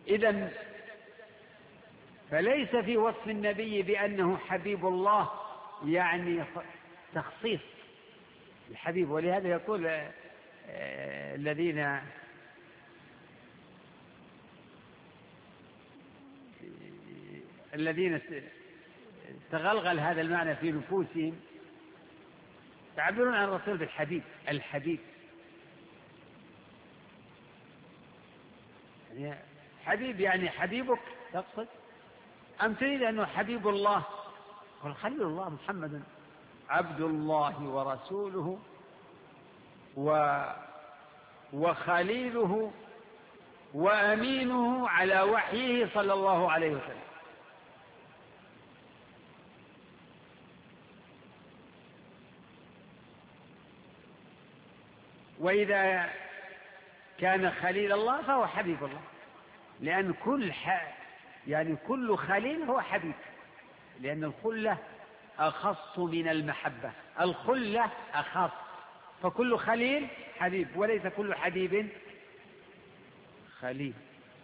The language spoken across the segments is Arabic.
إذن فليس في وصف النبي بأنه حبيب الله يعني تخصيص الحبيب. ولهذا يقول الذين تغلغل هذا المعنى في نفوسهم تعبرون عن الرسول بالحبيب. الحبيب يعني حبيب يعني حبيبك تقصد أم تريد أنه حبيب الله؟ قل خليل الله محمد عبد الله ورسوله وخليله وأمينه على وحيه صلى الله عليه وسلم. وإذا كان خليل الله فهو حبيب الله، لأن كل خليل هو حبيب، لأن الخلة أخص من المحبة، الخلة أخص، فكل خليل حبيب وليس كل حبيب خليل.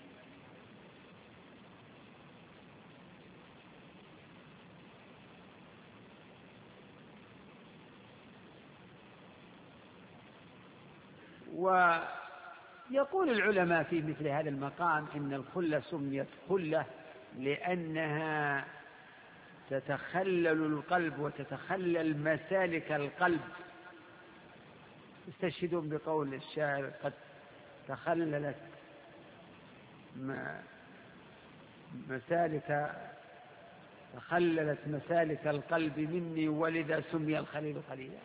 ويقول العلماء في مثل هذا المقام إن الخلة سميت خلة لأنها تتخلل القلب وتتخلل مسالك القلب. يستشهدون بقول الشاعر قد تخللت مسالك القلب مني ولذا سمي الخليل خليلا.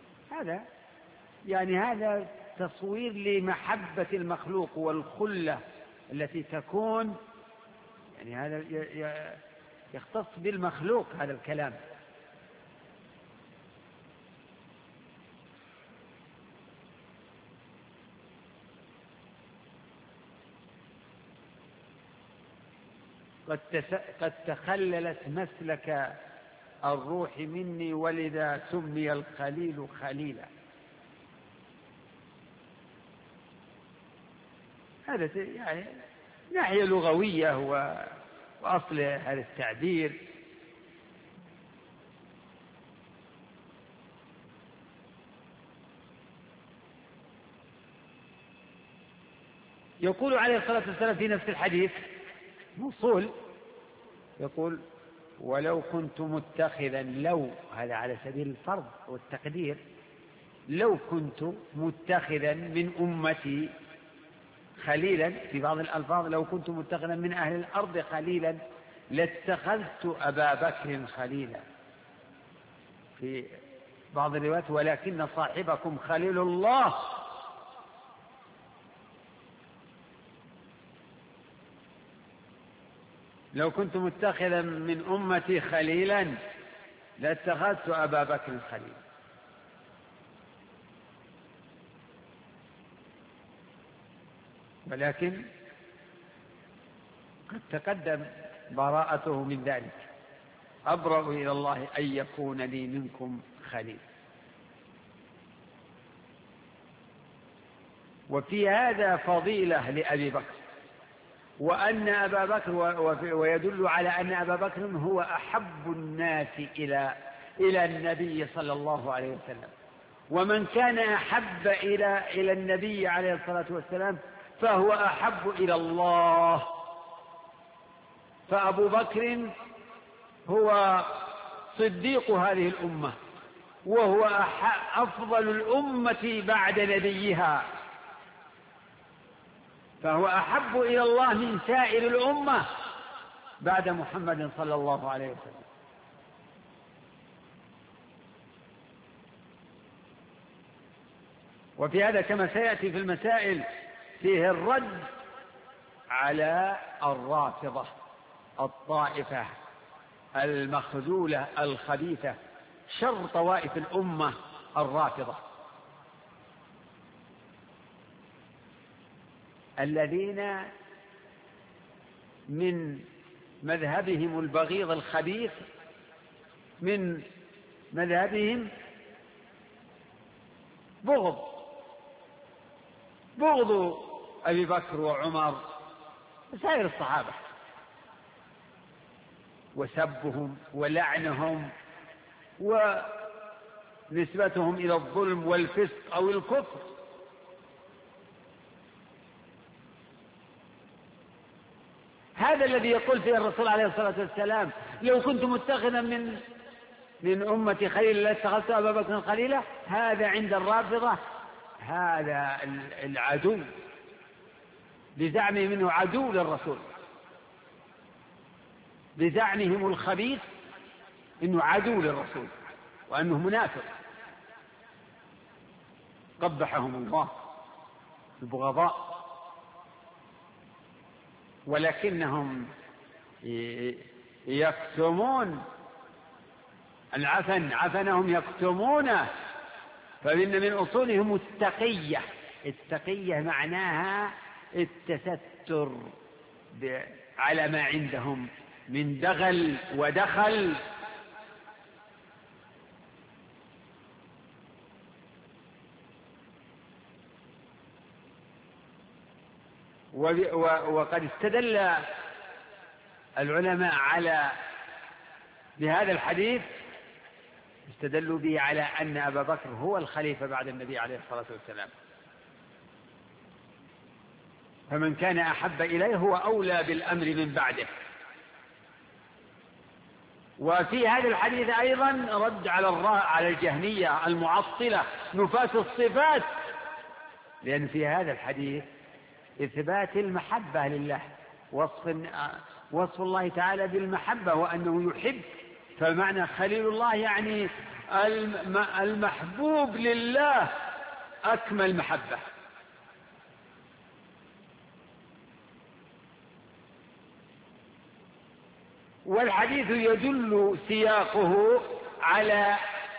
هذا تصوير لمحبة المخلوق والخلة التي تكون، يعني هذا يختص بالمخلوق هذا الكلام. قد تخللت مسلك الروح مني ولذا سمي الخليل خليلا. هذا يعني ناحية لغوية وأصل هذا التعبير. يقول عليه الصلاة والسلام في نفس الحديث موصول، يقول ولو كنت متخذا، لو هذا على سبيل الفرض والتقدير، لو كنت متخذا من أمتي خليلا، في بعض الألفاظ لو كنت متخذا من أهل الأرض خليلا لاتخذت أبا بكر خليلا. في بعض الروايات ولكن صاحبكم خليل الله. لو كنت متخذا من أمتي خليلا لاتخذت أبا بكر خليلا. ولكن قد تقدم براءته من ذلك. أبرأ إلى الله أن يكون لي منكم خليل. وفي هذا فضيلة لأبي بكر، وأن أبا بكر ويدل على أن أبا بكر هو أحب الناس إلى النبي صلى الله عليه وسلم. ومن كان أحب إلى النبي عليه الصلاة والسلام فهو أحب إلى الله. فأبو بكر هو صديق هذه الأمة، وهو أفضل الأمة بعد نبيها، فهو أحب إلى الله من سائر الأمة بعد محمد صلى الله عليه وسلم. وفي هذا كما سيأتي في المسائل فيه الرد على الرافضة الطائفة المخذولة الخبيثة، شر طوائف الأمة الرافضة، الذين من مذهبهم البغيض الخبيث، من مذهبهم بغض أبي بكر وعمر سائر الصحابة، وسبهم ولعنهم ونسبتهم إلى الظلم والفسق أو الكفر. هذا الذي يقول فيه الرسول عليه الصلاة والسلام: لو كنت متخذا من أمتي خليلا لاتخذت أبا بكر خليلا. هذا عند الرافضة هذا العدو، بزعمه منه عدو للرسول، بزعمهم الخبيث إنه عدو للرسول وأنه منافق. قبحهم الله البغضاء، ولكنهم يكتمون العفن، عفنهم يكتمونه. فإن من أصولهم التقية. التقية معناها التستر على ما عندهم من دغل ودخل. وقد استدل العلماء بهذا الحديث، استدلوا به على أن أبا بكر هو الخليفة بعد النبي عليه الصلاة والسلام، فمن كان أحب إليه هو أولى بالأمر من بعده. وفي هذا الحديث أيضا رد على الجهمية المعطلة نفاة الصفات، لأن في هذا الحديث إثبات المحبة لله، وصف الله تعالى بالمحبة وأنه يحب. فمعنى خليل الله يعني المحبوب لله أكمل محبة. والحديث يدل سياقه على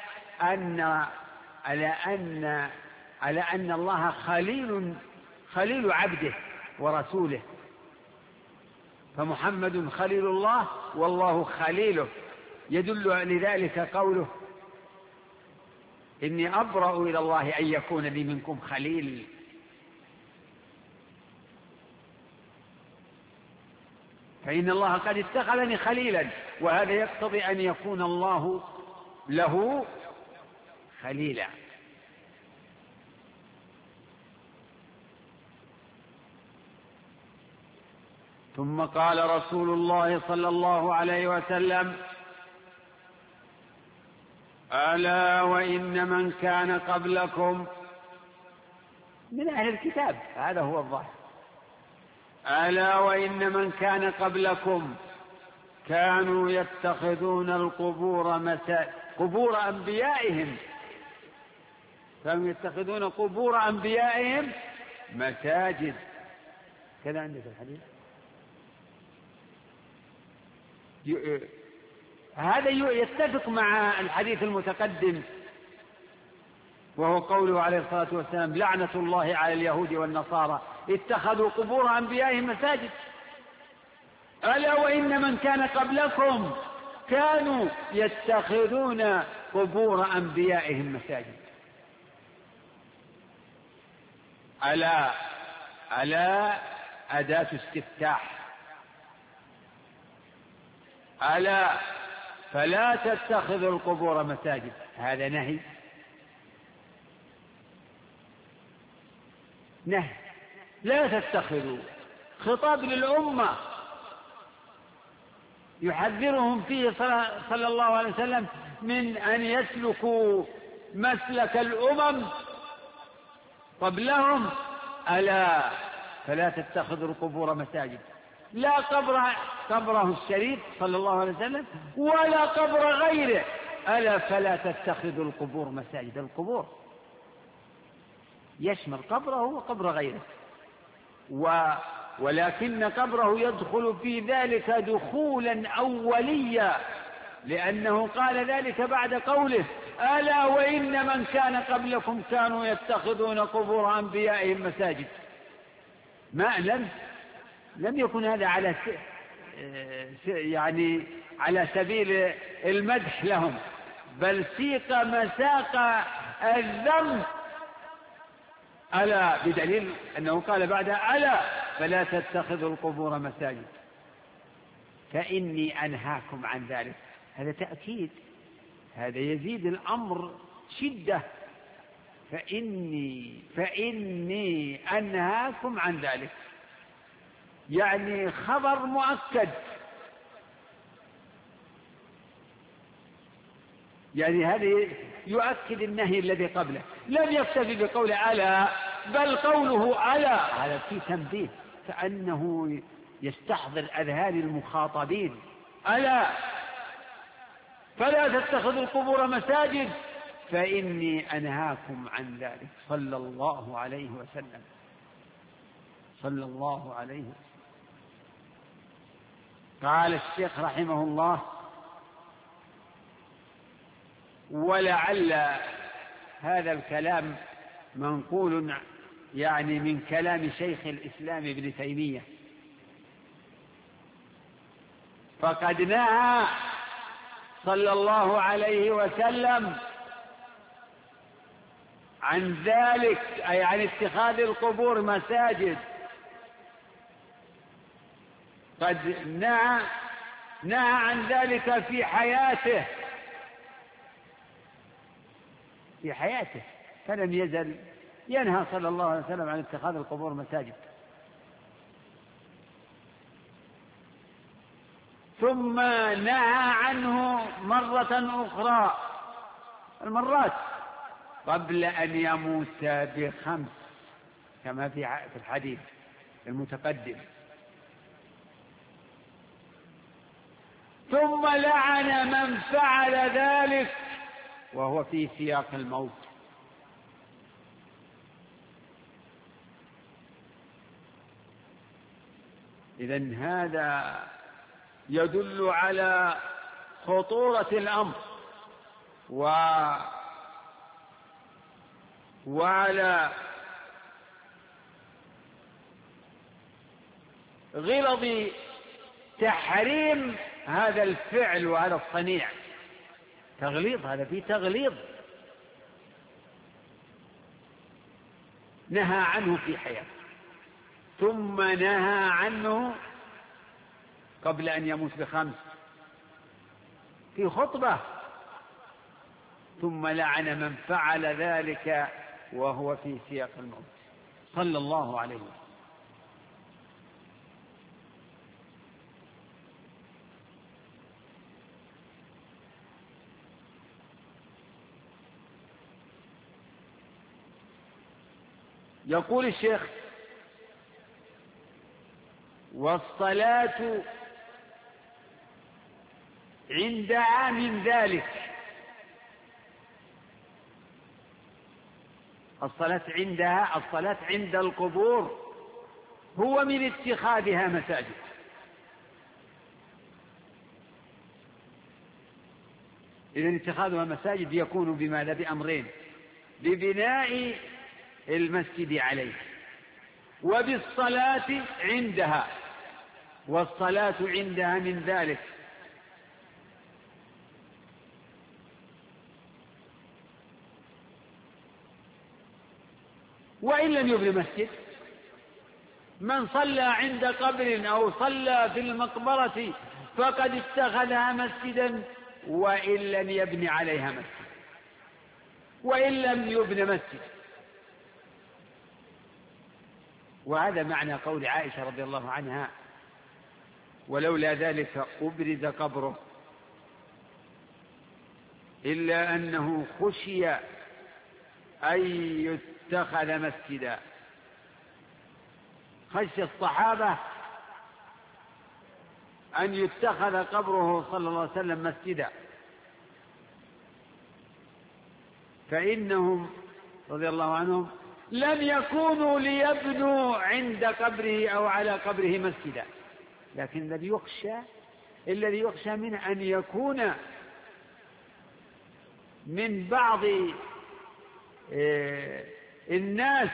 أن الله خليل عبده ورسوله، فمحمد خليل الله والله خليله. يدل لذلك قوله: إني أبرأ إلى الله أن يكون لي منكم خليل. فإن الله قد اتخذني خليلا، وهذا يقتضي أن يكون الله له خليلا. ثم قال رسول الله صلى الله عليه وسلم: ألا وإن من كان قبلكم من أهل الكتاب، هذا هو الظاهر، ألا وإن من كان قبلكم كانوا يتخذون القبور قبور أنبيائهم، كانوا يتخذون قبور أنبيائهم مساجد. كذا عندك الحديث. هذا يتفق مع الحديث المتقدم، وهو قوله عليه الصلاة والسلام: لعنة الله على اليهود والنصارى اتخذوا قبور أنبيائهم مساجد. ألا وإن من كان قبلكم كانوا يتخذون قبور أنبيائهم مساجد. ألا أداة استفتاح، ألا فلا تتخذوا القبور مساجد، هذا نهي لا تتخذوا. خطاب للأمة يحذرهم فيه صلى الله عليه وسلم من أن يسلكوا مسلك الأمم قبلهم. ألا فلا تتخذوا القبور مساجد، لا قبره الشريف صلى الله عليه وسلم ولا قبر غيره. ألا فلا تتخذوا القبور مساجد. القبور يشمل قبره وقبر غيره، ولكن قبره يدخل في ذلك دخولا أوليا، لأنه قال ذلك بعد قوله: ألا وإن من كان قبلكم كانوا يتخذون قبور أنبيائهم مساجد. لم يكن هذا على سبيل المدح لهم، بل سيق مساق الذم. ألا، بدليل أنه قال بعدها: ألا فلا تتخذوا القبور مساجد فإني أنهاكم عن ذلك. هذا تأكيد، هذا يزيد الأمر شدة. فإني أنهاكم عن ذلك، يعني خبر مؤكد، يعني هذا يؤكد النهي الذي قبله. لم يكتفي بقول ألا، بل قوله ألا هذا فيه تنبيه، كأنه يستحضر أذهان المخاطبين. ألا فلا تتخذوا القبور مساجد فإني أنهاكم عن ذلك، صلى الله عليه وسلم، صلى الله عليه وسلم. قال الشيخ رحمه الله: ولعل هذا الكلام منقول يعني من كلام شيخ الإسلام ابن تيمية، فقد نهى صلى الله عليه وسلم عن ذلك، أي عن اتخاذ القبور مساجد. قد نهى عن ذلك في حياته، فلم يزل ينهى صلى الله عليه وسلم عن اتخاذ القبور مساجد. ثم نهى عنه مرة أخرى، المرات قبل أن يموت ب5 كما في الحديث المتقدم. ثم لعن من فعل ذلك وهو في سياق الموت. إذن هذا يدل على خطورة الأمر وعلى غلظ تحريم هذا الفعل وهذا الصنيع. تغليظ، هذا فيه تغليظ. نهى عنه في حياته، ثم نهى عنه قبل أن يموت ب5 في خطبة، ثم لعن من فعل ذلك وهو في سياق الموت، صلى الله عليه وسلم. يقول الشيخ: والصلاة عندها من ذلك. الصلاة عند القبور هو من اتخاذها مساجد. إذن اتخاذها مساجد يكون بماذا؟ بأمرين: ببناء المسجد عليه، وبالصلاة عندها. والصلاة عندها من ذلك. وإن لم يبن مسجد، من صلى عند قبر أو صلى في المقبرة فقد اتخذها مسجدا، وإن لم يبن عليها مسجد، وإن لم يبن مسجد. وهذا معنى قول عائشة رضي الله عنها: ولولا ذلك أبرز قبره إلا أنه خشي أن يتخذ مسجدا. خشي الصحابة أن يتخذ قبره صلى الله عليه وسلم مسجدا، فإنهم رضي الله عنهم لم يكونوا ليبنوا عند قبره أو على قبره مسجدا، لكن الذي يخشى منه أن يكون من بعض الناس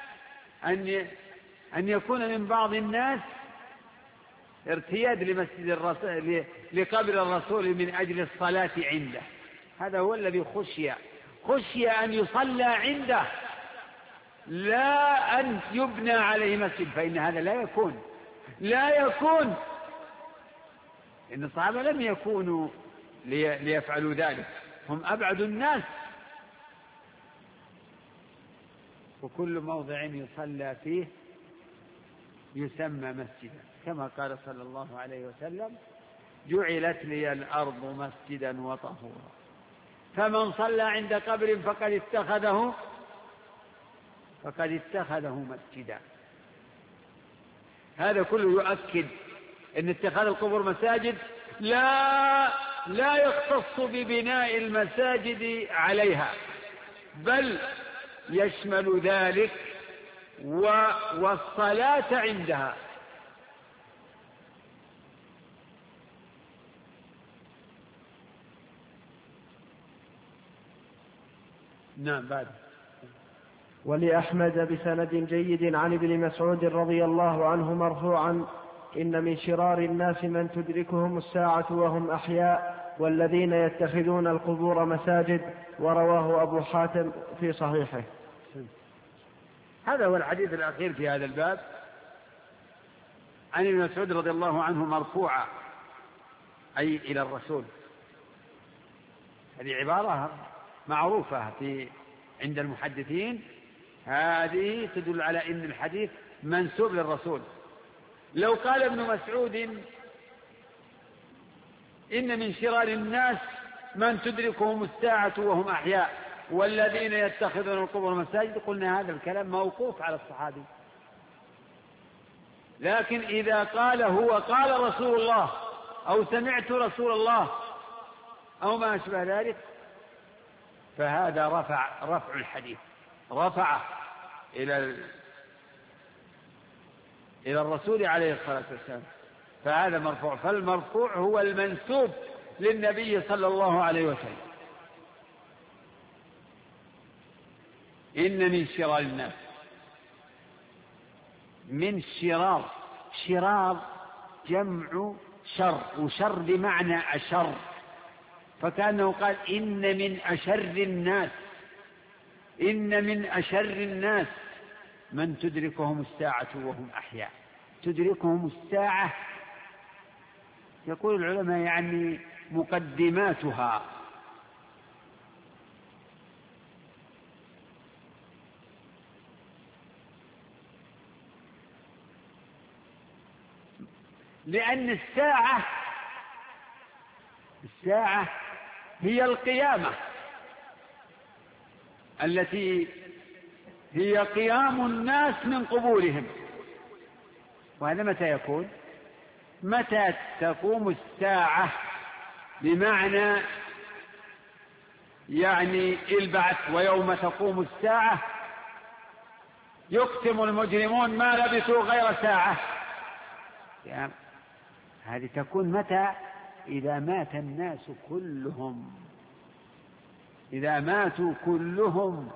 أن يكون من بعض الناس ارتياد لمسجد الرسول لقبر الرسول من أجل الصلاة عنده. هذا هو الذي خشي أن يصلى عنده لا أن يبنى عليه مسجد، فإن هذا لا يكون إن الصحابة لم يكونوا ليفعلوا ذلك، هم أبعد الناس. وكل موضع يصلى فيه يسمى مسجدا، كما قال صلى الله عليه وسلم: جعلت لي الأرض مسجدا وطهورا، فمن صلى عند قبر فقد اتخذه مسجدا. هذا كله يؤكد أن اتخاذ القبور مساجد لا يختص ببناء المساجد عليها، بل يشمل ذلك والصلاة عندها. نعم. بعد. ولأحمد بسند جيد عن ابن مسعود رضي الله عنه مرفوعا: إن من شرار الناس من تدركهم الساعة وهم أحياء والذين يتخذون القبور مساجد. ورواه أبو حاتم في صحيحه. هذا هو الحديث الأخير في هذا الباب عن ابن مسعود رضي الله عنه مرفوعا، أي إلى الرسول. هذه عبارة معروفة عند المحدثين، هذه تدل على أن الحديث منسوب للرسول. لو قال ابن مسعود إن من شرار الناس من تدركهم الساعة وهم أحياء والذين يتخذون القبور مساجد، قلنا هذا الكلام موقوف على الصحابي. لكن إذا قال هو قال رسول الله أو سمعت رسول الله أو ما أشبه ذلك، فهذا رفع الحديث، رفعه إلى الرسول عليه الصلاة والسلام، فهذا مرفوع. فالمرفوع هو المنسوب للنبي صلى الله عليه وسلم. إن من شرار الناس، من شرار جمع شر، وشر بمعنى أشر، فكأنه قال إن من أشر الناس من تدركهم الساعة وهم أحياء. تدركهم الساعة، يقول العلماء يعني مقدماتها، لأن الساعة هي القيامة التي هي قيام الناس من قبورهم. وهذا متى يكون؟ متى تقوم الساعة، بمعنى يعني البعث. ويوم تقوم الساعة يقسم المجرمون ما لبثوا غير ساعة. يعني هذه تكون متى؟ إذا مات الناس كلهم، إذا ماتوا كلهم.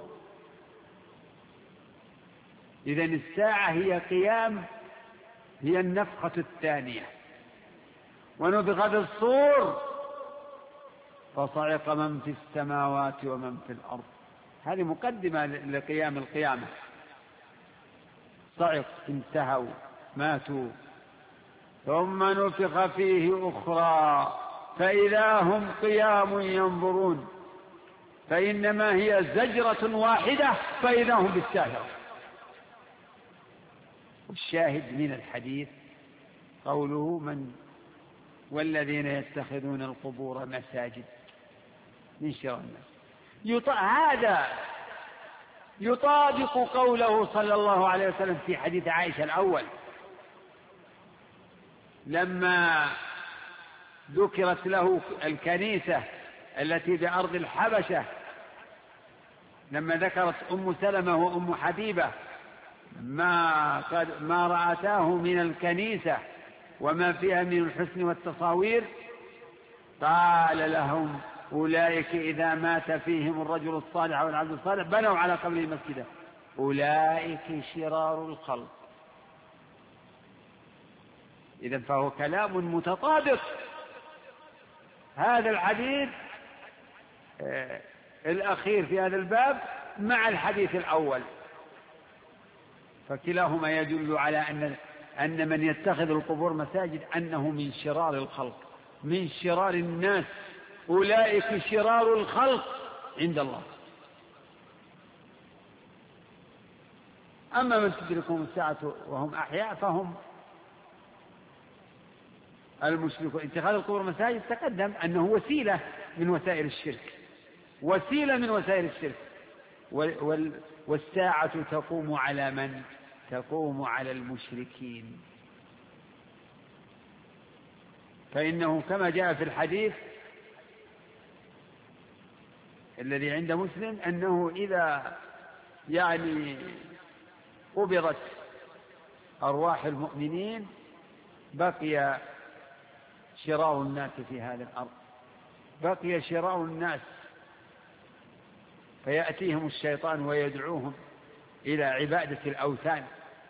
إذن الساعة هي قيام، هي النفخة الثانية. ونفخ في الصور فصعق من في السماوات ومن في الأرض. هذه مقدمة لقيام القيامة. صعق، انتهوا، ماتوا. ثم نفخ فيه أخرى فإذا هم قيام ينظرون، فإنما هي زجرة واحدة فإذا هم بالساهرة. والشاهد من الحديث قوله والذين يتخذون القبور مساجد، من شرار الناس. هذا يطابق قوله صلى الله عليه وسلم في حديث عائشة الأول، لما ذكرت له الكنيسة التي بأرض الحبشة، لما ذكرت أم سلمة وأم حبيبة ما رأتاه من الكنيسة وما فيها من الحسن والتصاوير، قال لهم أولئك إذا مات فيهم الرجل الصالح أو العبد الصالح بنوا على قبره مسجدا، أولئك شرار الخلق. إذن فهو كلام متطابق. هذا الحديث الأخير في هذا الباب مع الحديث الأول، فكلاهما يدل على أن من يتخذ القبور مساجد أنه من شرار الخلق، من شرار الناس، أولئك شرار الخلق عند الله. أما من تدركهم الساعة وهم أحياء فهم المشركون. اتخاذ القبور مساجد تقدم أنه وسيلة من وسائل الشرك، وسيلة من وسائل الشرك. والساعة تقوم على من؟ تقوم على المشركين. فإنه كما جاء في الحديث الذي عند مسلم أنه إذا قبضت أرواح المؤمنين بقي شرار الناس في هذه الأرض، بقي شرار الناس، فيأتيهم الشيطان ويدعوهم إلى عبادة الأوثان،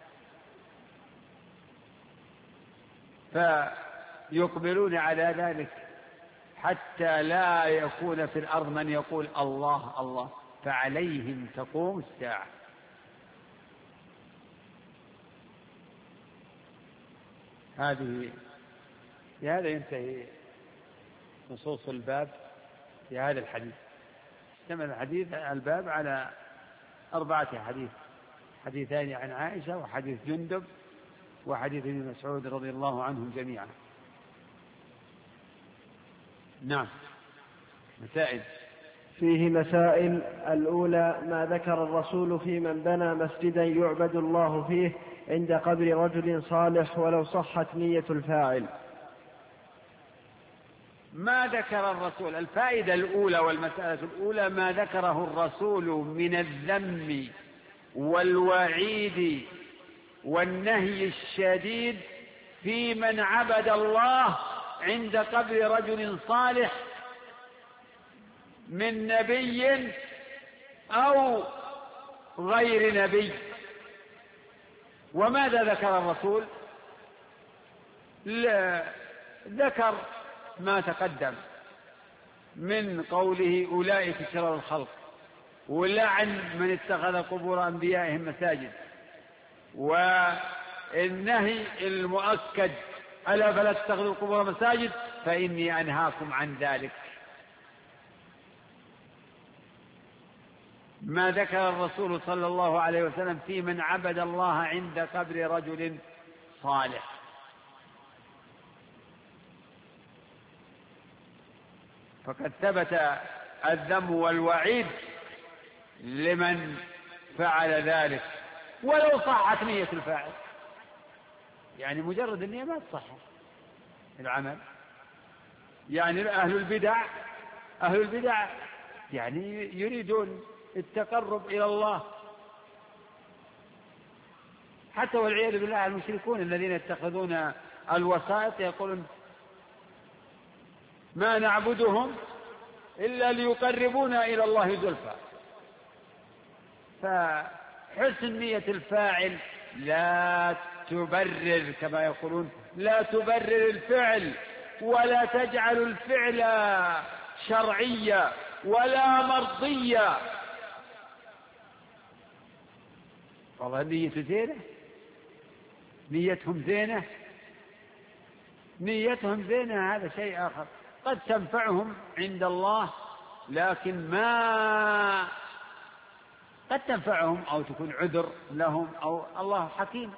فيقبلون على ذلك حتى لا يكون في الأرض من يقول الله الله، فعليهم تقوم الساعة. بهذا ينتهي نصوص الباب في هذا الحديث. اشتمل الباب على 4 حديث، حديثان عن عائشة وحديث جندب وحديث ابن مسعود رضي الله عنهم جميعا. نعم. مسائل فيه مسائل. الأولى ما ذكر الرسول في من بنى مسجدا يعبد الله فيه عند قبر رجل صالح ولو صحت نية الفاعل. ما ذكر الرسول، الفائدة الأولى والمسألة الأولى ما ذكره الرسول من الذم والوعيد والنهي الشديد في من عبد الله عند قبر رجل صالح من نبي أو غير نبي. وماذا ذكر الرسول؟ ذكر ما تقدم من قوله أولئك شرار الخلق، ولعن من اتخذ قبور أنبيائهم مساجد، والنهي المؤكد ألا فلا تتخذوا القبور مساجد فإني أنهاكم عن ذلك. ما ذكر الرسول صلى الله عليه وسلم في من عبد الله عند قبر رجل صالح. فقد ثبت الذم والوعيد لمن فعل ذلك ولو صحت نية الفاعل، يعني مجرد النية ما تصح العمل. يعني أهل البدع يعني يريدون التقرب إلى الله، حتى والعياذ بالله المشركون الذين يتخذون الوسائط يقولون ما نعبدهم إلا ليقربونا إلى الله زلفى. فحسن نية الفاعل لا تبرر، كما يقولون لا تبرر الفعل، ولا تجعل الفعل شرعيا ولا مرضيا. والله نية زينة، نيتهم زينة هذا شيء آخر، قد تنفعهم عند الله، لكن ما قد تنفعهم أو تكون عذر لهم، أو الله حكيم،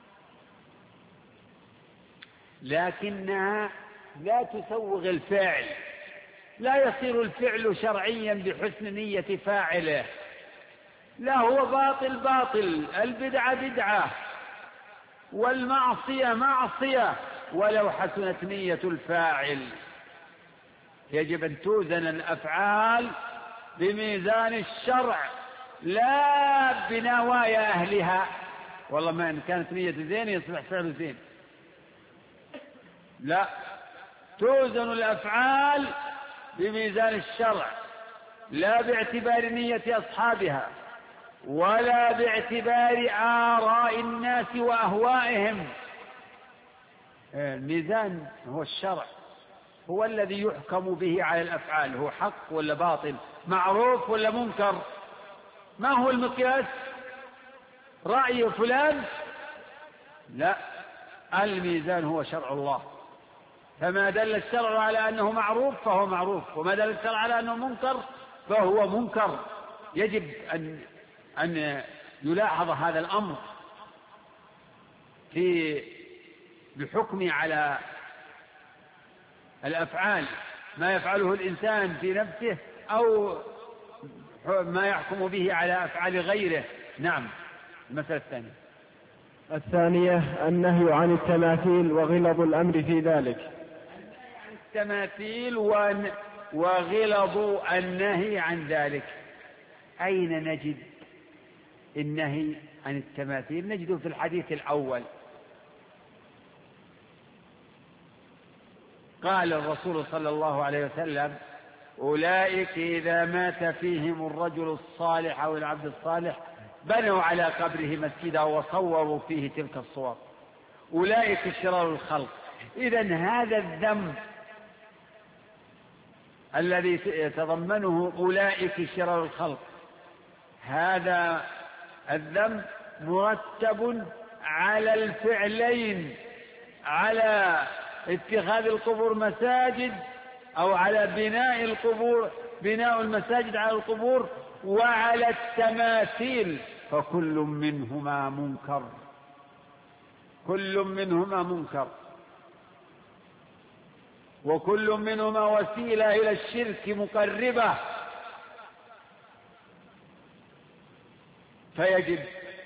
لكنها لا تسوغ الفعل، لا يصير الفعل شرعيا بحسن نية فاعله، لا هو باطل، البدعة بدعة والمعصية معصية ولو حسنت نية الفاعل. يجب أن توزن الأفعال بميزان الشرع لا بنوايا أهلها. والله ما إن كانت نية زين يصبح فعل زين، لا، توزن الأفعال بميزان الشرع لا باعتبار نية أصحابها ولا باعتبار آراء الناس وأهوائهم. الميزان هو الشرع، هو الذي يحكم به على الأفعال، هو حق ولا باطل، معروف ولا منكر. ما هو المقياس؟ رأي فلان، لا، الميزان هو شرع الله، فما دل الشرع على أنه معروف فهو معروف، وما دل الشرع على أنه منكر فهو منكر. يجب أن يلاحظ هذا الأمر في بحكم على الأفعال، ما يفعله الإنسان في نفسه أو ما يحكم به على أفعال غيره. نعم. المسألة الثانية النهي عن التماثيل وغلظ الأمر في ذلك. التماثيل وغلظ النهي عن ذلك. أين نجد النهي عن التماثيل؟ نجده في الحديث الأول، قال الرسول صلى الله عليه وسلم: أولئك إذا مات فيهم الرجل الصالح أو العبد الصالح بنوا على قبره مسجدا وصوروا فيه تلك الصور، أولئك شرار الخلق. إذن هذا الذنب الذي يتضمنه أولئك شرار الخلق، هذا الذنب مرتب على الفعلين، على اتخاذ القبور مساجد أو على بناء المساجد على القبور، وعلى التماثيل، فكل منهما منكر، كل منهما منكر، وكل منهما وسيلة إلى الشرك مقربة. فيجب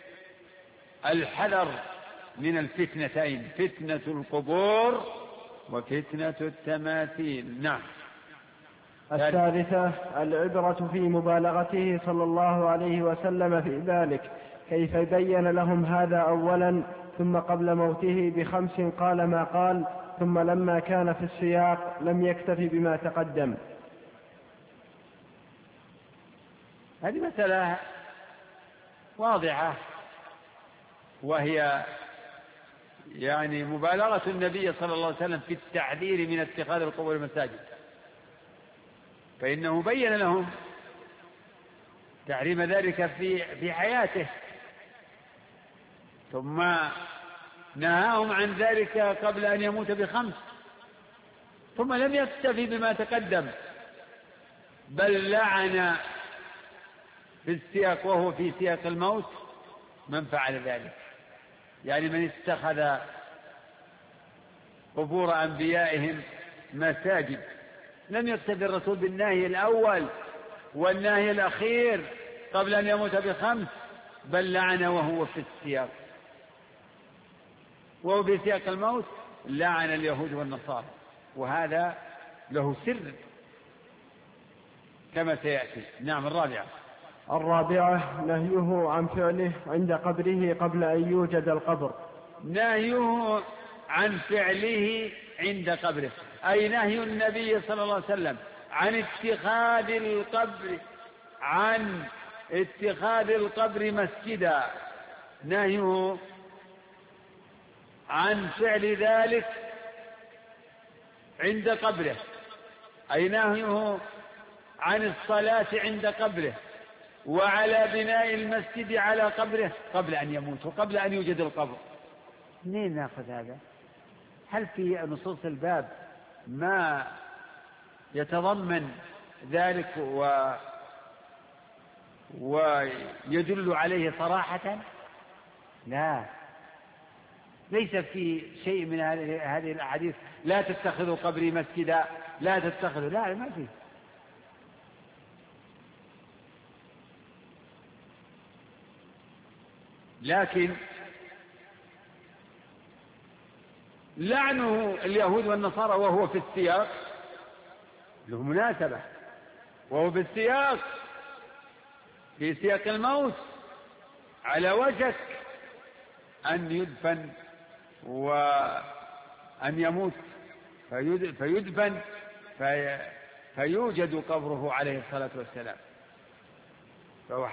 الحذر من الفتنتين، فتنة القبور وفتنة التماثيل. نعم. الثالثة العبرة في مبالغته صلى الله عليه وسلم في ذلك، كيف بين لهم هذا أولا، ثم قبل موته ب5 قال ما قال، ثم لما كان في السياق لم يكتف بما تقدم. هذه مسألة واضحة، وهي يعني مبالغة النبي صلى الله عليه وسلم في التحذير من اتخاذ القبور المساجد، فإنه بين لهم تحريم ذلك في حياته، ثم نهاهم عن ذلك قبل أن يموت ب5، ثم لم يكتفي بما تقدم، بل لعن في السياق وهو في سياق الموت من فعل ذلك، يعني من اتخذ قبور أنبيائهم مساجد. لم يكتفي الرسول بالنهي الأول والنهي الأخير قبل أن يموت ب5، بل لعن وهو في السياق، وهو في سياق الموت لعن اليهود والنصارى، وهذا له سر كما سيأتي. نعم. الرابعة نهيه عن فعله عند قبره قبل أن يوجد القبر. نهيه عن فعله عند قبره، أي نهي النبي صلى الله عليه وسلم عن اتخاذ القبر مسجدا، نهيه عن فعل ذلك عند قبره، أي نهيه عن الصلاة عند قبره، وعلى بناء المسجد على قبره قبل أن يموت وقبل أن يوجد القبر. منين نأخذ هذا؟ هل في نصوص الباب ما يتضمن ذلك ويدل عليه صراحة؟ لا، ليس في شيء من هذه الأحاديث لا تتخذوا قبري مسجدا، لا تتخذوا، لا، ما فيه. لكن لعنه اليهود والنصارى وهو في السياق له مناسبة، وهو في السياق في سياق الموت على وشك أن يدفن وأن يموت فيدفن فيوجد قبره عليه الصلاة والسلام، فهو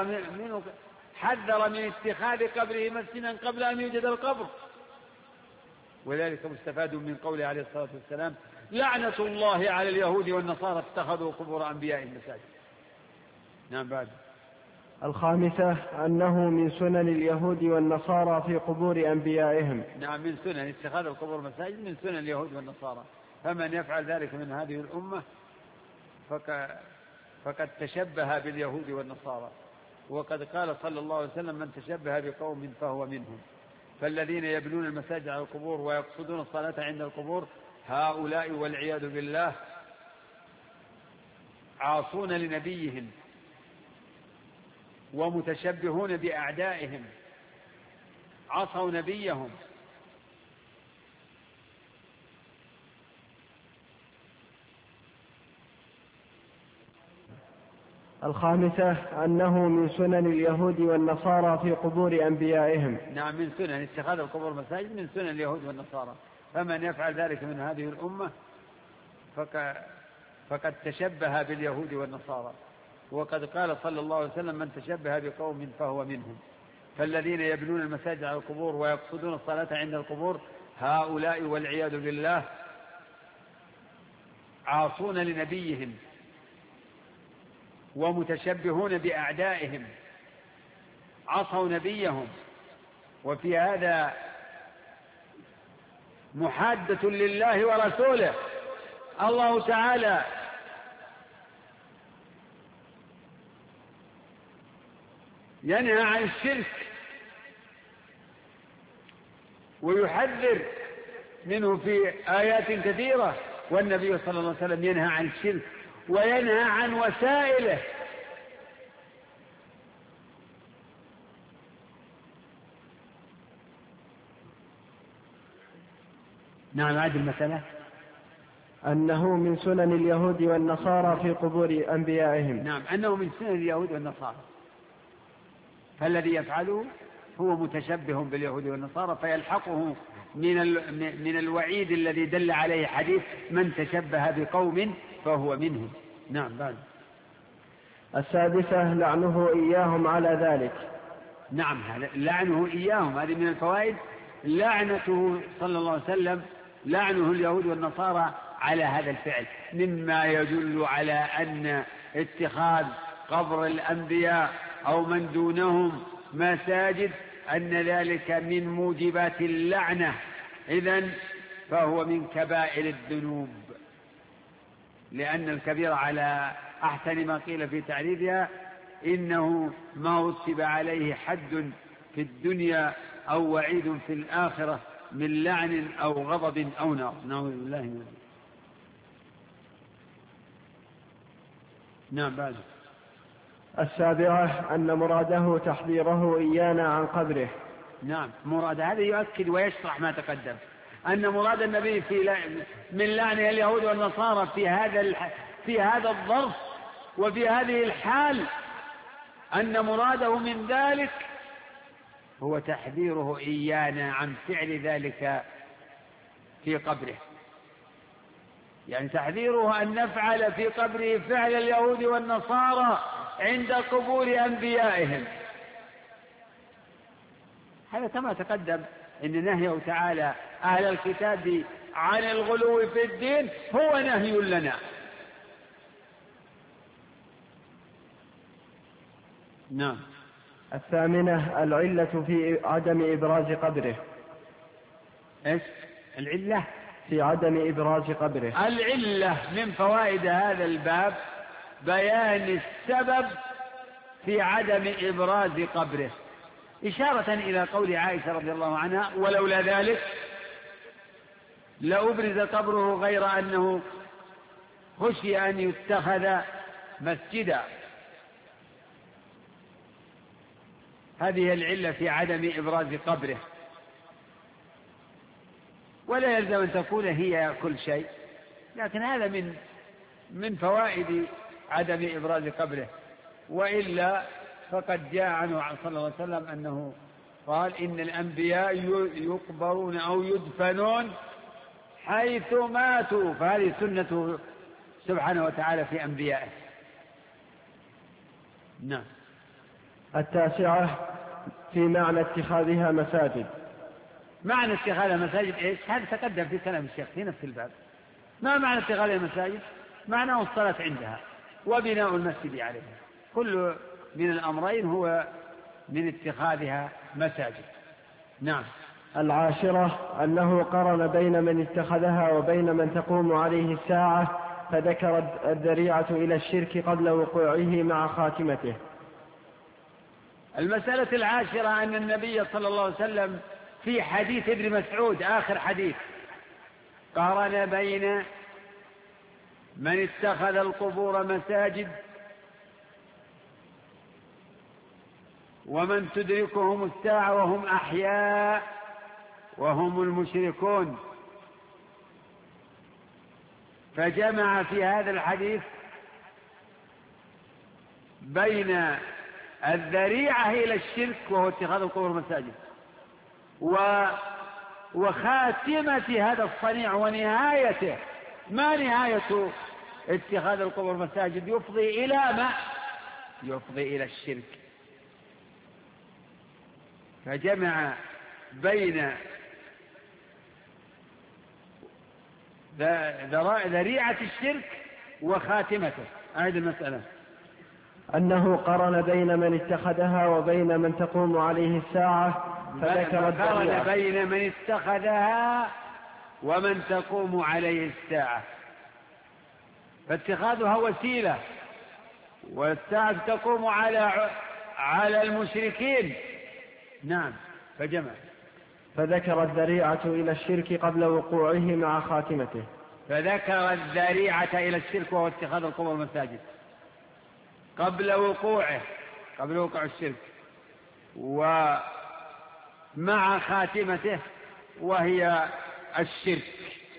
حذر من اتخاذ قبره مسجدا قبل أن يوجد القبر، وذلك مستفاد من قوله عليه الصلاة والسلام: لعنة الله على اليهود والنصارى اتخذوا قبور أنبيائهم مساجد. نعم. بعد الخامسة أنه من سنن اليهود والنصارى في قبور أنبيائهم. نعم، من سنن اتخاذ القبور مساجد من سنن اليهود والنصارى، فمن يفعل ذلك من هذه الأمة فقد تشبه باليهود والنصارى، وقد قال صلى الله عليه وسلم: من تشبه بقوم فهو منهم. فالذين يبنون المساجد على القبور ويقصدون الصلاة عند القبور هؤلاء والعياذ بالله عاصون لنبيهم ومتشبهون بأعدائهم، عصوا نبيهم. الخامسة أنه من سنن اليهود والنصارى في قبور أنبيائهم. نعم، من سنن اتخاذ القبور مساجد من سنن اليهود والنصارى، فمن يفعل ذلك من هذه الأمة فقد تشبه باليهود والنصارى، وقد قال صلى الله عليه وسلم: من تشبه بقوم فهو منهم. فالذين يبنون المساجد على القبور ويقصدون الصلاة عند القبور هؤلاء والعياذ بالله عاصون لنبيهم ومتشبهون بأعدائهم، عصوا نبيهم. وفي هذا محادة لله ورسوله. الله تعالى ينهى عن الشرك ويحذر منه في آيات كثيرة، والنبي صلى الله عليه وسلم ينهى عن الشرك وينهى عن وسائله. نعم، هذه المسألة أنه من سنن اليهود والنصارى في قبور أنبيائهم. نعم، أنه من سنن اليهود والنصارى، فالذي يفعله هو متشبه باليهود والنصارى، فيلحقه من الوعيد الذي دل عليه حديث: من تشبه بقوم فهو منهم. نعم. بعد. السادسة لعنه إياهم على ذلك. نعم، لعنه إياهم، هذه من الفوائد. لعنته صلى الله عليه وسلم، لعنه اليهود والنصارى على هذا الفعل، مما يدل على أن اتخاذ قبر الأنبياء أو من دونهم مساجد أن ذلك من موجبات اللعنة، إذن فهو من كبائر الذنوب، لأن الكبير على أحسن ما قيل في تعريفها إنه ما رتب عليه حد في الدنيا أو وعيد في الآخرة من لعن أو غضب أو نار. نعوذ بالله من ذلك. نعم. بعد. السابعة أن مراده تحذيره إيانا عن قبره. نعم، مراد هذا يؤكد ويشرح ما تقدم، أن مراد النبي من لعنه اليهود والنصارى في هذا الظرف وفي هذه الحال، أن مراده من ذلك هو تحذيره إيانا عن فعل ذلك في قبره، يعني تحذيره أن نفعل في قبره فعل اليهود والنصارى عند قبور أنبيائهم. هذا كما تقدم إن نهيه تعالى أهل الكتاب عن الغلو في الدين هو نهي لنا. نعم. الثامنة العلة في عدم إبراز قبره. إيش العلة؟ في عدم إبراز قبره. العلة من فوائد هذا الباب بيان السبب في عدم إبراز قبره، إشارة إلى قول عائشة رضي الله عنها: ولولا ذلك لأبرز قبره غير أنه خشي أن يتخذ مسجدا. هذه العلة في عدم إبراز قبره، ولا يلزم أن تكون هي كل شيء، لكن هذا من فوائد عدم إبراز قبره. وإلا فقد جاء عنه صلى الله عليه وسلم أنه قال: إن الأنبياء يقبرون أو يدفنون حيث ماتوا، فهذه سنته سبحانه وتعالى في أنبيائه. نعم. التاسعة في معنى اتخاذها مساجد. معنى اتخاذها مساجد إيش؟ هذا تقدم في كلام الشيخ في نفس الباب. ما معنى اتخاذها مساجد؟ معناه الصلاة عندها وبناء المسجد عليها. من الأمرين هو من اتخاذها مساجد. نعم. 10 أنه قرن بين من اتخذها وبين من تقوم عليه الساعة، فذكر الذريعة إلى الشرك قبل وقوعه مع خاتمته. 10 أن النبي صلى الله عليه وسلم في حديث ابن مسعود آخر حديث قارن بين من اتخذ القبور مساجد ومن تدركهم الساعة وهم أحياء وهم المشركون، فجمع في هذا الحديث بين الذريعة إلى الشرك وهو اتخاذ القبور مساجد وخاتمة هذا الصنيع ونهايته. ما نهاية اتخاذ القبور مساجد؟ يفضي إلى ما؟ يفضي إلى الشرك. فجمع بين ذريعة الشرك وخاتمته. أعد المسألة. أنه قرن بين من اتخذها وبين من تقوم عليه الساعة، فذكر قرن بين من اتخذها ومن تقوم عليه الساعة، فاتخاذها وسيلة والساعة تقوم على المشركين. نعم. فجمع فذكر الذريعة إلى الشرك قبل وقوعه مع خاتمته. فذكر الذريعة إلى الشرك وهو اتخاذ القبور مساجد قبل وقوعه، قبل وقوع الشرك، ومع خاتمته وهي الشرك.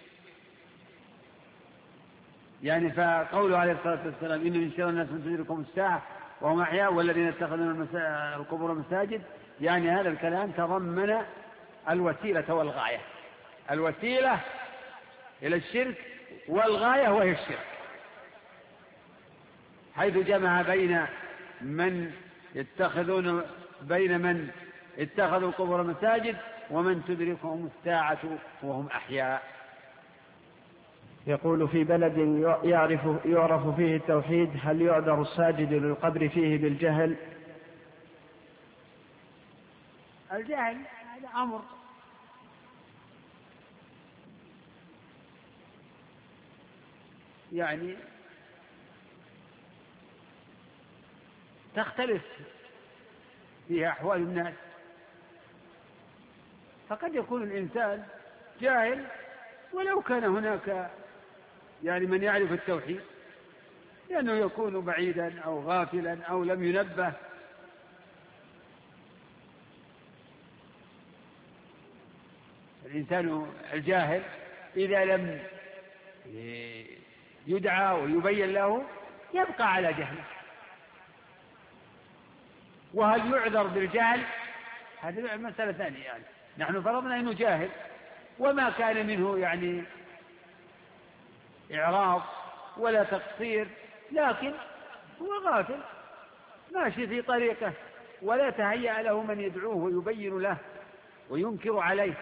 يعني فقوله عليه الصلاة والسلام إن من شر الناس من تدركهم الساعة وهم أحياء والذين يتخذون القبور مساجد، يعني هذا الكلام تضمن الوسيلة والغاية، الوسيلة إلى الشرك والغاية وهي الشرك، حيث جمع بين من اتخذوا القبور مساجد ومن تدركهم الساعة وهم أحياء. يقول في بلد يعرف فيه التوحيد هل يعذر الساجد للقبر فيه بالجهل؟ الجهل هذا أمر يعني تختلف فيها أحوال الناس، فقد يكون الإنسان جاهل ولو كان هناك يعني من يعرف التوحيد، لأنه يكون بعيدا أو غافلا أو لم ينبه. الإنسان الجاهل إذا لم يدعى ويبين له يبقى على جهله. وهل يعذر بالجهل؟ هذه مسألة ثانية. يعني نحن فرضنا أنه جاهل وما كان منه يعني إعراض ولا تقصير، لكن هو غافل ماشي في طريقه ولا تهيأ له من يدعوه ويبين له وينكر عليه،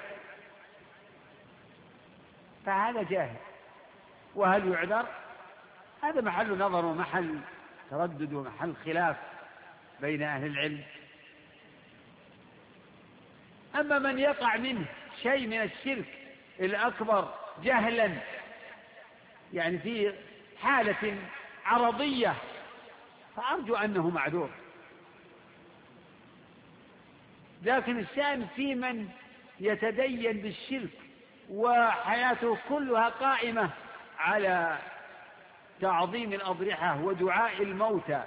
فهذا جاهل. وهل يعذر؟ هذا محل نظر ومحل تردد ومحل خلاف بين أهل العلم. أما من يقع منه شيء من الشرك الأكبر جهلا، يعني في حالة عرضية، فأرجو أنه معذور. لكن الشأن في من يتدين بالشرك وحياته كلها قائمة على تعظيم الأضرحة ودعاء الموتى،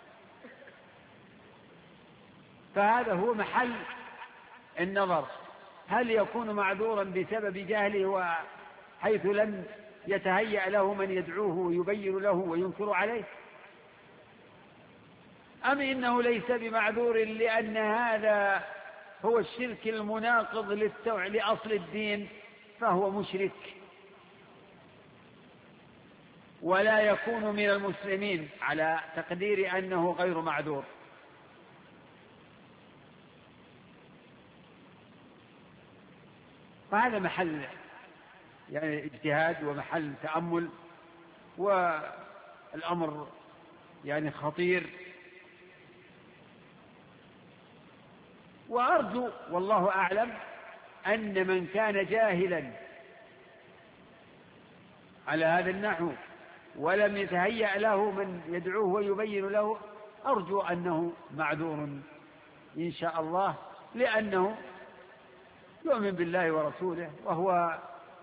فهذا هو محل النظر. هل يكون معذورا بسبب جهله حيث لم يتهيأ له من يدعوه ويبين له وينكر عليه، أم إنه ليس بمعذور لأن هذا هو الشرك المناقض لأصل الدين، فهو مشرك ولا يكون من المسلمين على تقدير أنه غير معذور. فهذا محل يعني اجتهاد ومحل تأمل، والأمر يعني خطير، وأرجو والله أعلم أن من كان جاهلا على هذا النحو ولم يتهيأ له من يدعوه ويبين له، أرجو أنه معذور إن شاء الله، لأنه يؤمن بالله ورسوله، وهو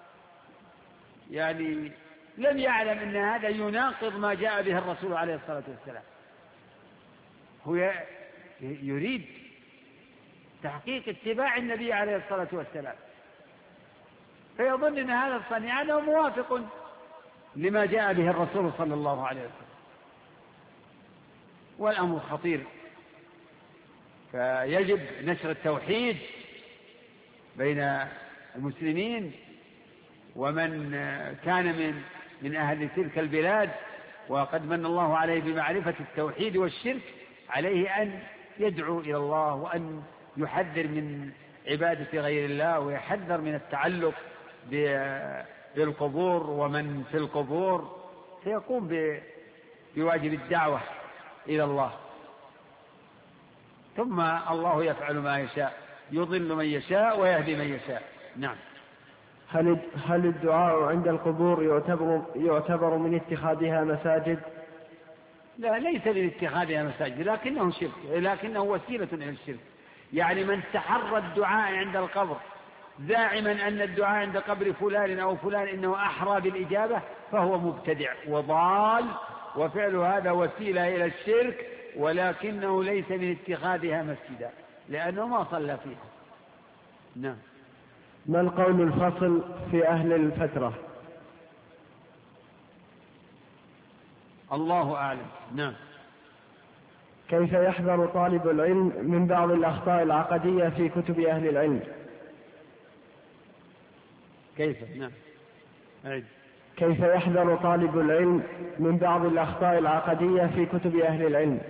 يعني لم يعلم أن هذا يناقض ما جاء به الرسول عليه الصلاة والسلام. هو يريد تحقيق اتباع النبي عليه الصلاة والسلام، فيظن أن هذا الصنيع أنه موافق لما جاء به الرسول صلى الله عليه وسلم، والأمر خطير. فيجب نشر التوحيد بين المسلمين، ومن كان من أهل تلك البلاد وقد من الله عليه بمعرفة التوحيد والشرك عليه أن يدعو إلى الله، وأن يحذر من عبادة غير الله، ويحذر من التعلق بالقبور ومن في القبور، سيقوم بواجب الدعوة إلى الله. ثم الله يفعل ما يشاء، يضل من يشاء ويهدي من يشاء. نعم. هل الدعاء عند القبور يعتبر من اتخاذها مساجد؟ لا، ليس من اتخاذها مساجد، لكنه شرك، لكنه وسيلة إلى الشرك. يعني من استحر الدعاء عند القبر زاعما أن الدعاء عند قبر فلان أو فلان إنه أحرى بالإجابة، فهو مبتدع وضال، وفعل هذا وسيلة إلى الشرك، ولكنه ليس من اتخاذها مسجدا، لأنه ما صلى فيها. نعم. ما القول الفصل في أهل الفترة؟ الله أعلم. نعم. كيف يحذر طالب العلم من بعض الأخطاء العقدية في كتب أهل العلم؟ كيف؟ نعم. أعيد. كيف يحذر طالب العلم من بعض الأخطاء العقدية في كتب أهل العلم؟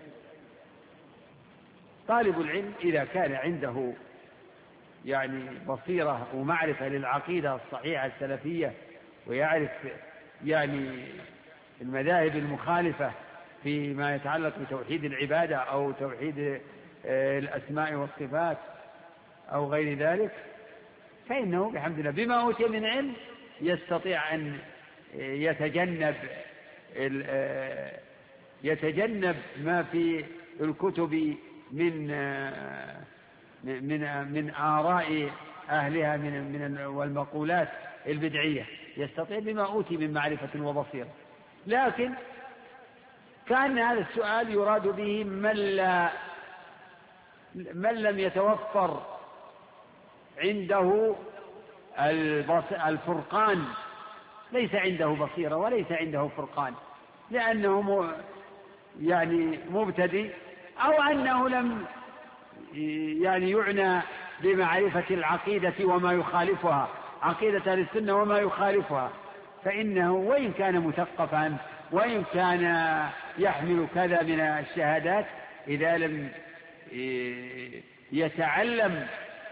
طالب العلم إذا كان عنده يعني بصيرة ومعرفة للعقيدة الصحيحة السلفية، ويعرف يعني المذاهب المخالفة فيما يتعلق بتوحيد العبادة أو توحيد الأسماء والصفات أو غير ذلك، فإنه بحمد الله بما أوتي من علم يستطيع أن يتجنب ما في الكتب من آراء أهلها والمقولات البدعية، يستطيع بما أوتي من معرفة وبصيرة. لكن كان هذا السؤال يراد به من لم يتوفر عنده الفرقان، ليس عنده بصيرة وليس عنده فرقان، لأنه يعني مبتدئ، أو أنه لم يعني يعنى بمعرفة العقيدة وما يخالفها، عقيدة أهل السنة وما يخالفها، فإنه وإن كان مثقفا وإن كان يحمل كذا من الشهادات، إذا لم يتعلم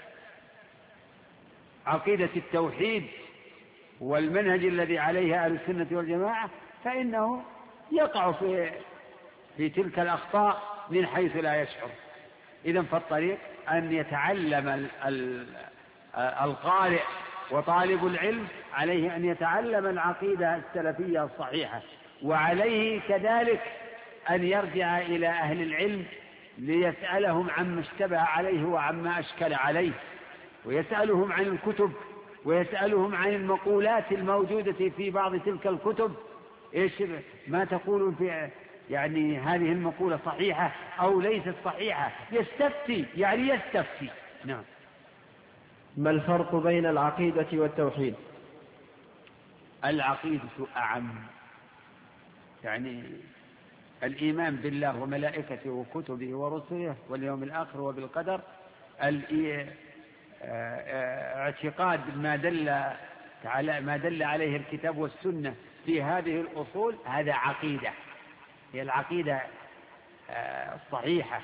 عقيدة التوحيد والمنهج الذي عليه أهل السنة والجماعة، فإنه يقع في تلك الأخطاء من حيث لا يشعر. إذن فالطريق أن يتعلم القارئ وطالب العلم عليه أن يتعلم العقيدة السلفية الصحيحة، وعليه كذلك أن يرجع إلى أهل العلم ليسألهم عما اشتبه عليه وعما أشكل عليه، ويسألهم عن الكتب، ويسألهم عن المقولات الموجودة في بعض تلك الكتب، إيش ما تقول في يعني هذه المقولة صحيحة أو ليست صحيحة، يستفتي، يعني يستفتي. نعم. ما الفرق بين العقيدة والتوحيد؟ العقيدة أعم، يعني الإيمان بالله وملائكته وكتبه ورسله واليوم الآخر وبالقدر، اعتقاد ما دل عليه الكتاب والسنة في هذه الأصول، هذا عقيدة، هي العقيدة الصحيحة.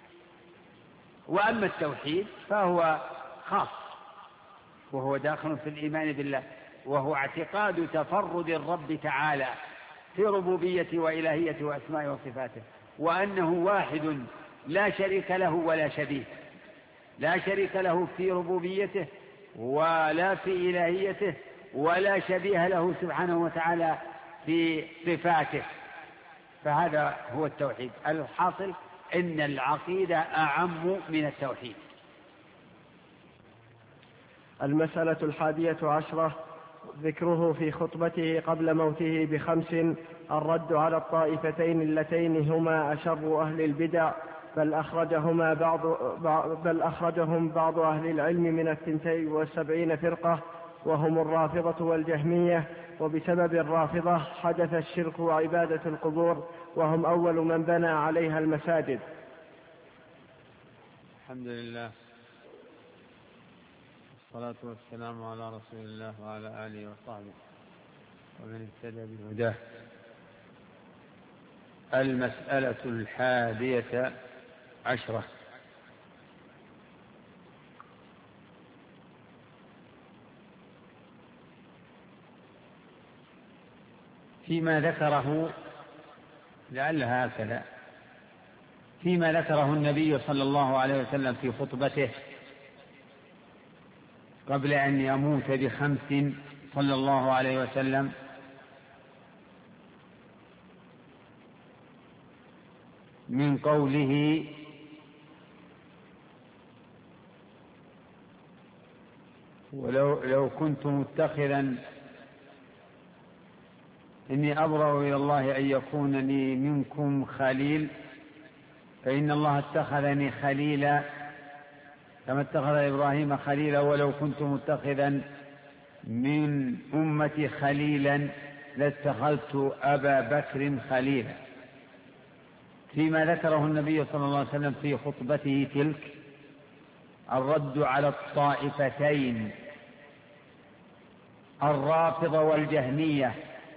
وأما التوحيد فهو خاص، وهو داخل في الإيمان بالله، وهو اعتقاد تفرد الرب تعالى في ربوبيته وإلهيته وأسمائه وصفاته، وأنه واحد لا شريك له ولا شبيه، لا شريك له في ربوبيته ولا في إلهيته ولا شبيه له سبحانه وتعالى في صفاته. فهذا هو التوحيد. الحاصل إن العقيدة أعم من التوحيد. المسألة 11 ذكره في خطبته قبل موته ب5: الرد على الطائفتين اللتين هما أشر أهل البدع، بل أخرجهم بعض أهل العلم من 72 فرقة، وهم الرافضة والجهمية، وبسبب الرافضة حدث الشرك وعبادة القبور، وهم أول من بنى عليها المساجد. الحمد لله، والصلاة والسلام على رسول الله وعلى آله وصحبه ومن اهتدى بهداه. المسألة 11 فيما ذكره، لعلها هكذا، فيما ذكره النبي صلى الله عليه وسلم في خطبته قبل أن يموت ب5 صلى الله عليه وسلم، من قوله: ولو كنت متخذا إني أبرأ إلى الله أن يكون لي منكم خليل، فإن الله اتخذني خليلا كما اتخذ إبراهيم خليلا، ولو كنت متخذا من أمتي خليلا لاتخذت أبا بكر خليلا. فيما ذكره النبي صلى الله عليه وسلم في خطبته تلك الرد على الطائفتين الرافضة والجهمية.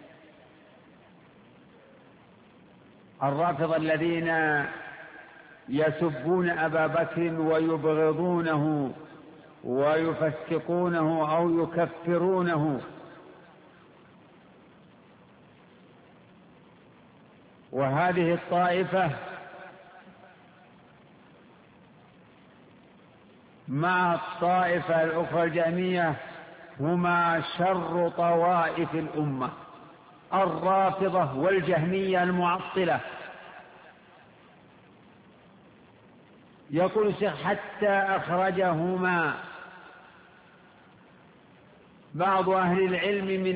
الرافضة الذين يسبون أبا بكر ويبغضونه ويفسقونه أو يكفرونه، وهذه الطائفة مع الطائفة الأخرى الجهمية هما شر طوائف الأمة، الرافضة والجهمية المعطلة. يقول الشيخ: حتى أخرجهما بعض أهل العلم من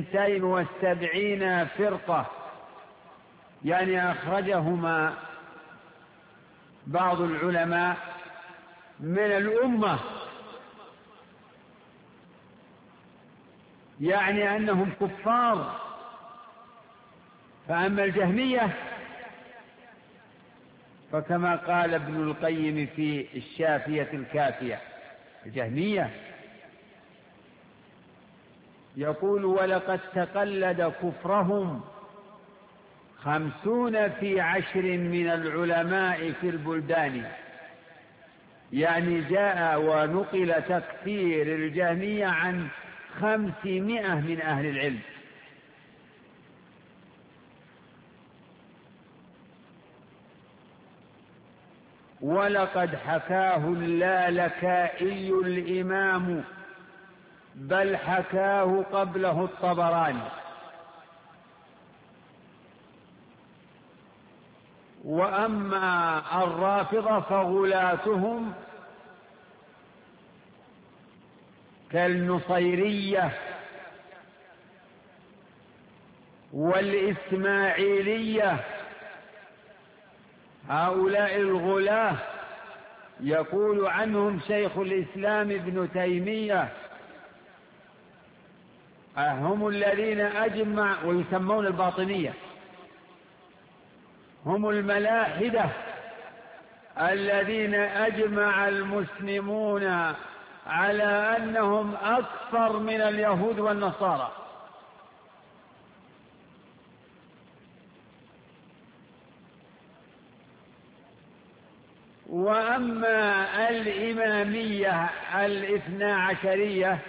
72 فرقة، يعني أخرجهما بعض العلماء من الأمة، يعني أنهم كفار. فأما الجهمية فكما قال ابن القيم في الشافية الكافية، الجهمية يقول: ولقد تقلد كفرهم 50 في 10 من العلماء في البلدان، يعني جاء ونقل تكفير الجهمية عن 500 من أهل العلم. ولقد حكاه اللالكائي الإمام، بل حكاه قبله الطبراني. وأما الرافضة فغلاتهم كالنصيرية والإسماعيلية، هؤلاء الغلاة يقول عنهم شيخ الإسلام ابن تيمية: هم الذين أجمع، ويسمون الباطنية، هم الملاحدة الذين أجمع المسلمون على أنهم أكثر من اليهود والنصارى. وأما الإمامية 12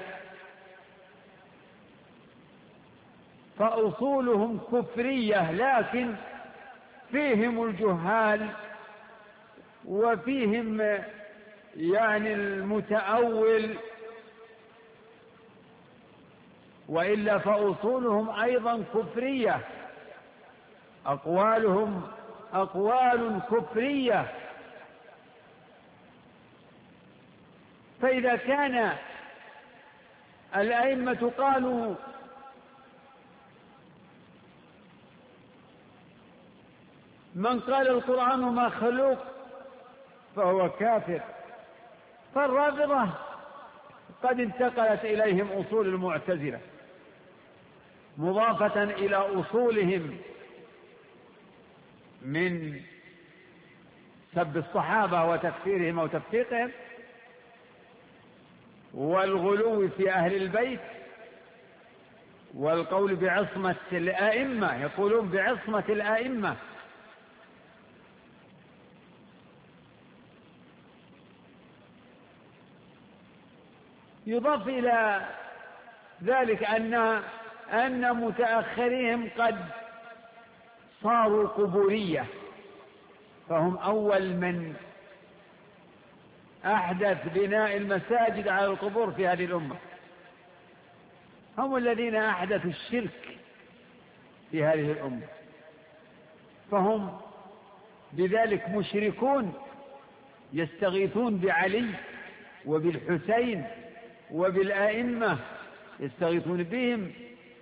فأصولهم كفرية، لكن فيهم الجهال وفيهم يعني المتأول، وإلا فأصولهم أيضا كفرية، أقوالهم أقوال كفرية. فإذا كان الأئمة قالوا من قال القرآن مخلوق فهو كافر، فالرافضة قد انتقلت إليهم أصول المعتزلة مضافة إلى أصولهم من سب الصحابة وتكفيرهم وتفسيقهم والغلو في أهل البيت والقول بعصمة الآئمة، يقولون بعصمة الآئمة. يضاف إلى ذلك أن متأخرين قد صاروا قبورية، فهم أول من أحدث بناء المساجد على القبور في هذه الأمة، هم الذين أحدثوا الشرك في هذه الأمة، فهم بذلك مشركون، يستغيثون بعلي وبالحسين وبالآئمة، يستغيثون بهم،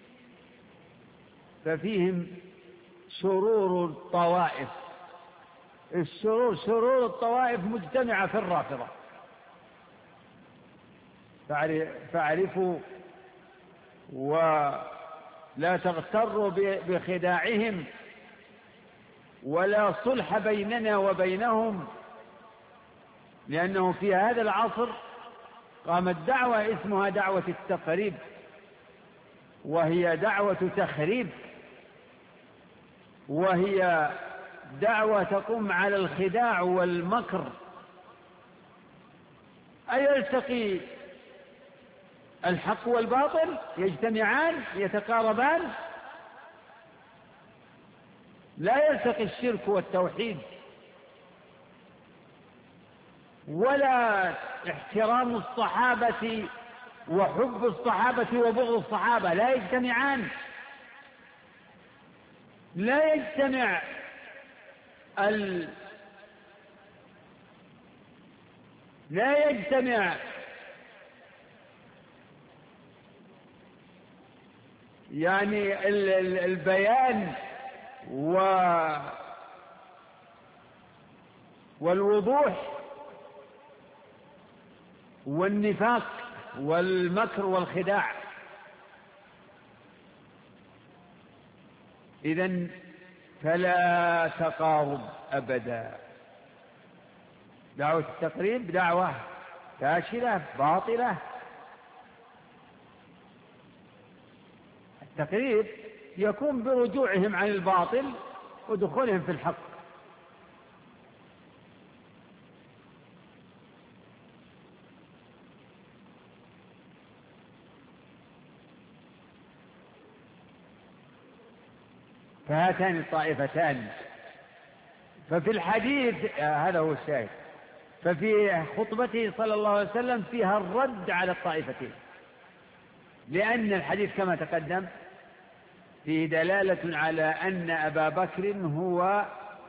ففيهم شرور الطوائف. شرور الطوائف مجتمعة في الرافضة، فاعرفوا ولا تغتروا بخداعهم، ولا صلح بيننا وبينهم، لأنه في هذا العصر قامت دعوة اسمها دعوة التقريب، وهي دعوة تخريب، وهي دعوة تقوم على الخداع والمكر. أيلتقي الحق والباطل؟ يجتمعان؟ يتقاربان؟ لا يلتقي الشرك والتوحيد، ولا احترام الصحابة وحب الصحابة وبغض الصحابة، لا يجتمعان. لا يجتمع يعني البيان والوضوح والنفاق والمكر والخداع. إذن فلا تقارب أبدا. دعوة التقريب دعوة فاشلة باطلة. التقريب يكون برجوعهم عن الباطل ودخولهم في الحق. فهاتان الطائفتان. ففي الحديث هذا هو الشاهد، ففي خطبته صلى الله عليه وسلم فيها الرد على الطائفتين، لأن الحديث كما تقدم فيه دلالة على أن أبا بكر هو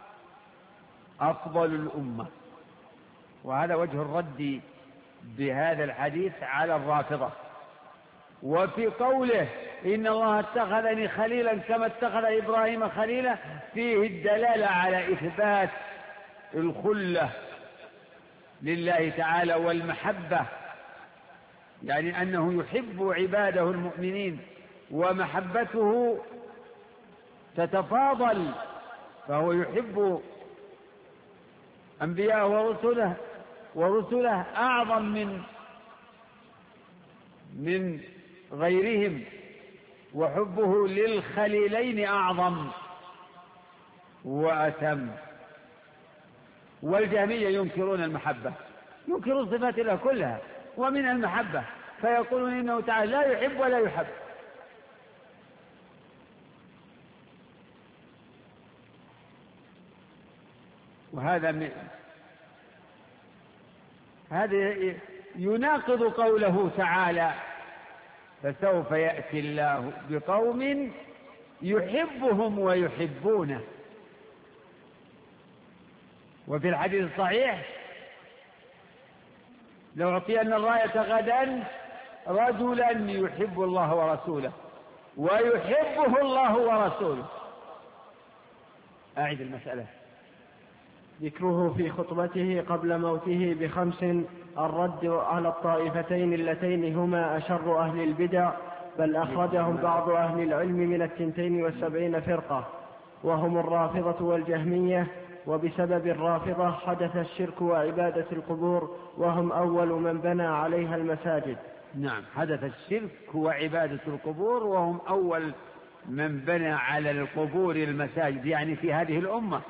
أفضل الأمة، وهذا وجه الرد بهذا الحديث على الرافضة. وفي قوله إن الله اتخذني خليلا كما اتخذ إبراهيم خليلا فيه الدلالة على إثبات الخلة لله تعالى والمحبة، يعني أنه يحب عباده المؤمنين ومحبته تتفاضل، فهو يحب أنبياء ورسله أعظم من غيرهم، وحبه للخليلين أعظم وأتم. والجهمية ينكرون المحبة، ينكرون صفات الله كلها ومن المحبة، فيقولون إنه تعالى لا يحب ولا يحب. وهذا هذا يناقض قوله تعالى: فسوف يأتي الله بقوم يحبهم ويحبونه. وفي الحديث الصحيح: لو أعطينا الراية غدا رجلا يحب الله ورسوله ويحبه الله ورسوله. أعد المسألة. ذكره في خطبته قبل موته ب5: الرد على الطائفتين اللتين هما أشر أهل البدع، بل أخرجهم بعض أهل العلم من 72 فرقة، وهم الرافضة والجهمية. وبسبب الرافضة حدث الشرك وعبادة القبور، وهم أول من بنى عليها المساجد. نعم، حدث الشرك وعبادة القبور، وهم أول من بنى على القبور المساجد، يعني في هذه الأمة.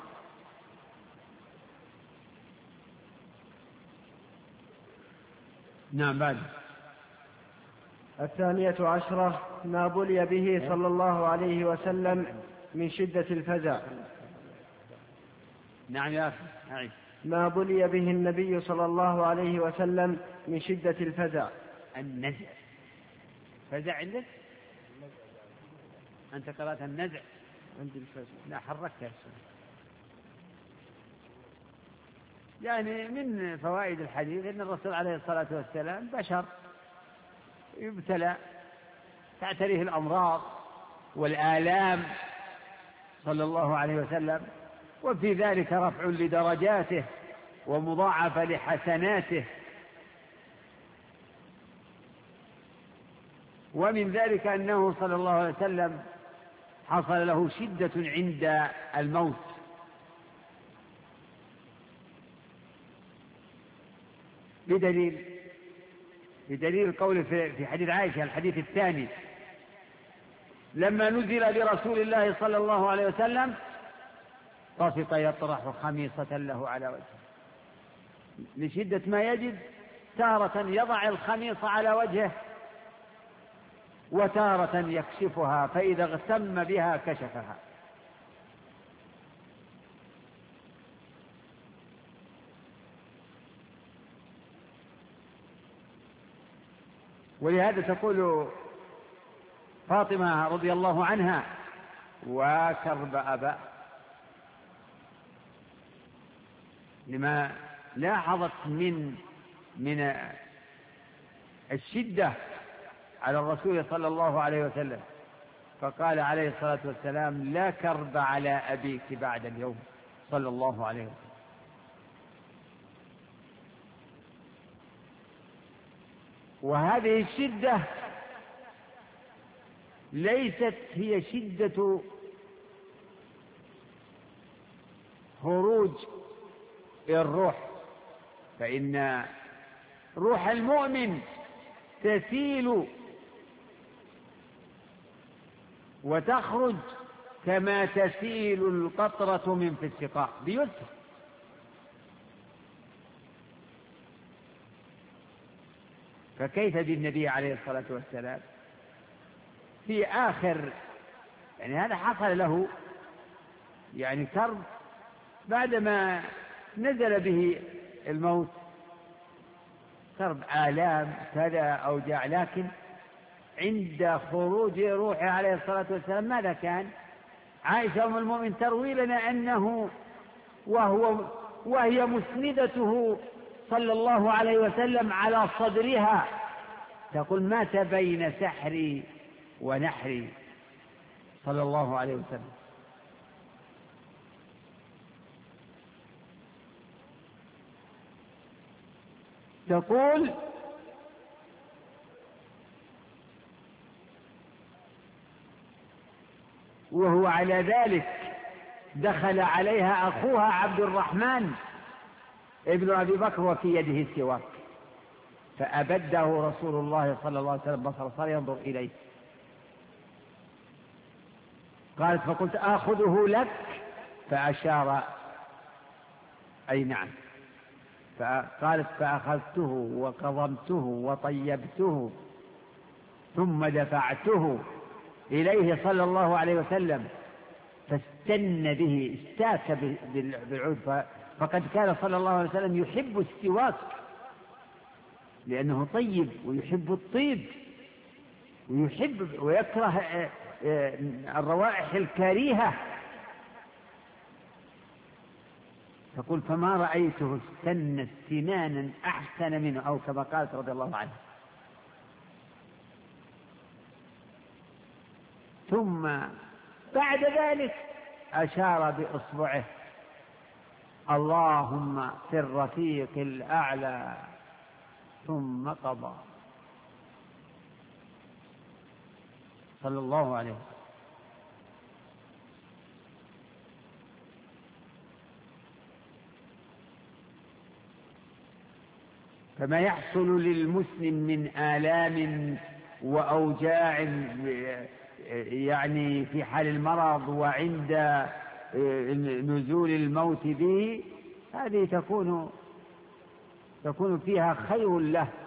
نعم. بعد 12 ما بلي به صلى الله عليه وسلم من شدة الفزع. نعم يا أخي. ما بلي به النبي صلى الله عليه وسلم من شدة الفزع. النزع. فزع عندك؟ أنت قرأت النزع؟ عندي الفزع. لا، حركتها. يعني من فوائد الحديث أن الرسول عليه الصلاة والسلام بشر يبتلى، تعتريه الأمراض والآلام صلى الله عليه وسلم، وفي ذلك رفع لدرجاته ومضاعفة لحسناته. ومن ذلك أنه صلى الله عليه وسلم حصل له شدة عند الموت، بدليل قوله في حديث عائشة الحديث الثاني: لما نزل برسول الله صلى الله عليه وسلم طفق يطرح خميصة له على وجهه، لشدة ما يجد، تارة يضع الخميصة على وجهه وتارة يكشفها، فإذا اغتم بها كشفها. ولهذا تقول فاطمة رضي الله عنها: وكرب أبا، لما لاحظت من الشدة على الرسول صلى الله عليه وسلم، فقال عليه الصلاة والسلام: لا كرب على أبيك بعد اليوم، صلى الله عليه وسلم. وهذه الشدة ليست هي شدة خروج الروح، فإن روح المؤمن تسيل وتخرج كما تسيل القطرة من في السقاء بيسر. فكيف بالنبي عليه الصلاة والسلام في آخر، يعني هذا حصل له يعني كرب بعدما نزل به الموت، كرب آلام كذا أوجاع، لكن عند خروج روحه عليه الصلاة والسلام ماذا كان؟ عائشة أم المؤمن تروي لنا أنه وهي مسندته صلى الله عليه وسلم على صدرها تقول: مات بين سحري ونحري صلى الله عليه وسلم. تقول: وهو على ذلك دخل عليها أخوها عبد الرحمن ابن أبي بكر وفي يده السواك، فأبده رسول الله صلى الله عليه وسلم بصر، صار ينظر إليه. قالت: فقلت: آخذه لك؟ فأشار أي نعم. فقالت: فأخذته وقضمته وطيبته ثم دفعته إليه صلى الله عليه وسلم، فاستن به، استاك بالعود، فقد كان صلى الله عليه وسلم يحب السواك لأنه طيب ويحب الطيب ويكره الروائح الكريهة. تقول فما رأيته استنى استنانا أحسن منه، أو كما قالت رضي الله عنه. ثم بعد ذلك أشار بإصبعه اللهم في الرفيق الأعلى، ثم قضى صلى الله عليه وسلم. فما يحصل للمسلم من آلام وأوجاع يعني في حال المرض وعند نزول الموت به، هذه تكون فيها خير له